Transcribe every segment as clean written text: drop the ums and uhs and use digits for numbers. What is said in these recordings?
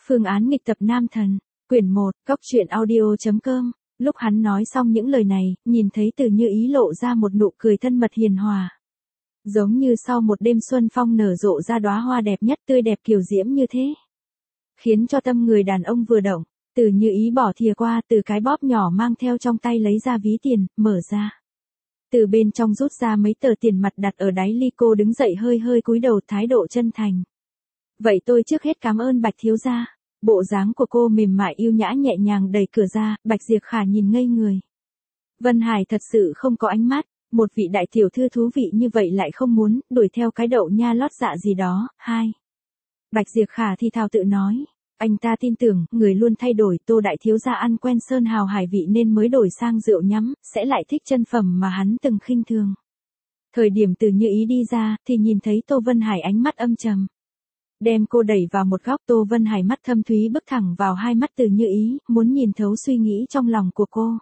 Phương án nghịch tập nam thần, quyển 1, cóc.truyện.audio.com. Lúc hắn nói xong những lời này, nhìn thấy Từ Như Ý lộ ra một nụ cười thân mật hiền hòa. Giống như sau một đêm xuân phong nở rộ ra đóa hoa đẹp nhất, tươi đẹp kiều diễm như thế. Khiến cho tâm người đàn ông vừa động, Từ Như Ý bỏ thìa qua, từ cái bóp nhỏ mang theo trong tay lấy ra ví tiền, mở ra. Từ bên trong rút ra mấy tờ tiền mặt đặt ở đáy ly, cô đứng dậy hơi hơi cúi đầu, thái độ chân thành. Vậy tôi trước hết cảm ơn Bạch thiếu gia. Bộ dáng của cô mềm mại yêu nhã nhẹ nhàng đẩy cửa ra, Bạch Diệp Khả nhìn ngây người. Vân Hải thật sự không có ánh mắt, một vị đại tiểu thư thú vị như vậy lại không muốn đuổi theo cái đậu nha lót dạ gì đó. Bạch Diệp Khả thì thào tự nói, anh ta tin tưởng, người luôn thay đổi, Tô đại thiếu gia ăn quen sơn hào hải vị nên mới đổi sang rượu nhắm, sẽ lại thích chân phẩm mà hắn từng khinh thường. Thời điểm Từ Như Ý đi ra, thì nhìn thấy Tô Vân Hải ánh mắt âm trầm. Đem cô đẩy vào một góc, Tô Vân Hải mắt thâm thúy bước thẳng vào hai mắt Từ Như Ý, muốn nhìn thấu suy nghĩ trong lòng của cô.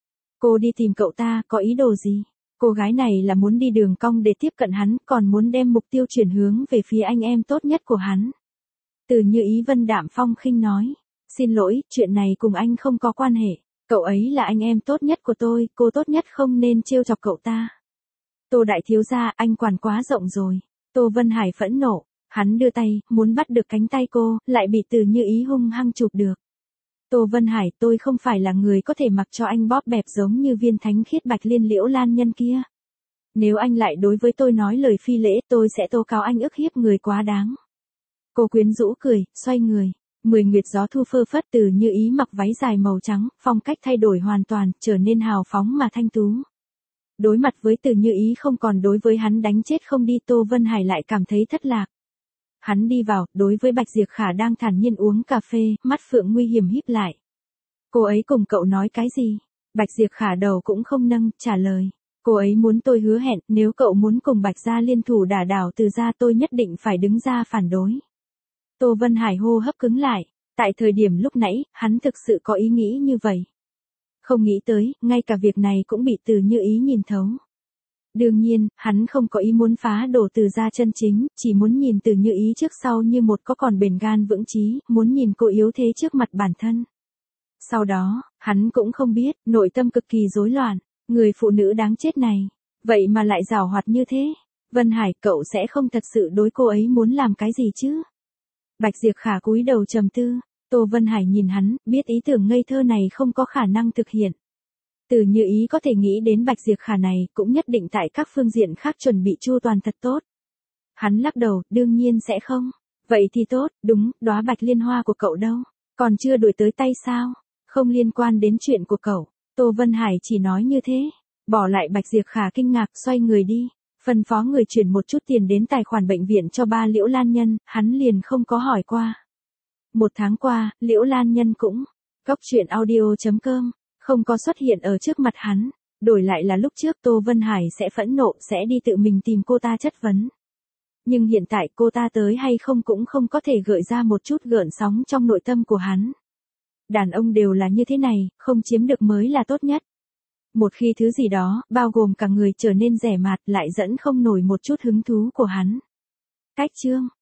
Cô đi tìm cậu ta, có ý đồ gì? Cô gái này là muốn đi đường cong để tiếp cận hắn, còn muốn đem mục tiêu chuyển hướng về phía anh em tốt nhất của hắn. Từ Như Ý vân đạm phong khinh nói, xin lỗi, chuyện này cùng anh không có quan hệ, cậu ấy là anh em tốt nhất của tôi, cô tốt nhất không nên trêu chọc cậu ta. Tô đại thiếu gia, anh quản quá rộng rồi. Tô Vân Hải phẫn nộ. Hắn đưa tay, muốn bắt được cánh tay cô, lại bị Từ Như Ý hung hăng chụp được. Tô Vân Hải, tôi không phải là người có thể mặc cho anh bóp bẹp giống như viên thánh khiết Bạch Liên Liễu Lan Nhân kia. Nếu anh lại đối với tôi nói lời phi lễ, tôi sẽ tố cáo anh ức hiếp người quá đáng. Cô quyến rũ cười, xoay người. 10 nguyệt gió thu phơ phất. Từ Như Ý mặc váy dài màu trắng, phong cách thay đổi hoàn toàn, trở nên hào phóng mà thanh tú. Đối mặt với Từ Như Ý không còn đối với hắn đánh chết không đi, Tô Vân Hải lại cảm thấy thất lạc. Hắn đi vào, đối với Bạch Diệp Khả đang thản nhiên uống cà phê, mắt phượng nguy hiểm híp lại. Cô ấy cùng cậu nói cái gì? Bạch Diệp Khả đầu cũng không nâng, trả lời. Cô ấy muốn tôi hứa hẹn, nếu cậu muốn cùng Bạch gia liên thủ đả đảo Từ gia, tôi nhất định phải đứng ra phản đối. Tô Vân Hải hô hấp cứng lại. Tại thời điểm lúc nãy, hắn thực sự có ý nghĩ như vậy. Không nghĩ tới, ngay cả việc này cũng bị Từ Như Ý nhìn thấu. Đương nhiên, hắn không có ý muốn phá đổ Từ gia chân chính, chỉ muốn nhìn Từ Như Ý trước sau như một, có còn bền gan vững chí, muốn nhìn cô yếu thế trước mặt bản thân. Sau đó, hắn cũng không biết, nội tâm cực kỳ rối loạn, người phụ nữ đáng chết này, vậy mà lại giàu hoạt như thế. Vân Hải, cậu sẽ không thật sự đối cô ấy muốn làm cái gì chứ? Bạch Diệp Khả cúi đầu trầm tư. Tô Vân Hải nhìn hắn, biết ý tưởng ngây thơ này không có khả năng thực hiện. Từ Như Ý có thể nghĩ đến Bạch Diệp Khả này, cũng nhất định tại các phương diện khác chuẩn bị chu toàn thật tốt. Hắn lắc đầu, đương nhiên sẽ không. Vậy thì tốt, đúng, đóa bạch liên hoa của cậu đâu? Còn chưa đuổi tới tay sao? Không liên quan đến chuyện của cậu. Tô Vân Hải chỉ nói như thế. Bỏ lại Bạch Diệp Khả kinh ngạc, xoay người đi. Phân phó người chuyển một chút tiền đến tài khoản bệnh viện cho ba Liễu Lan Nhân, hắn liền không có hỏi qua. 1 tháng qua, Liễu Lan Nhân cũng, cóc.truyện.audio.com, không có xuất hiện ở trước mặt hắn. Đổi lại là lúc trước Tô Vân Hải sẽ phẫn nộ, sẽ đi tự mình tìm cô ta chất vấn. Nhưng hiện tại cô ta tới hay không cũng không có thể gợi ra một chút gợn sóng trong nội tâm của hắn. Đàn ông đều là như thế này, không chiếm được mới là tốt nhất. Một khi thứ gì đó, bao gồm cả người trở nên rẻ mạt, lại dẫn không nổi một chút hứng thú của hắn. Cách chương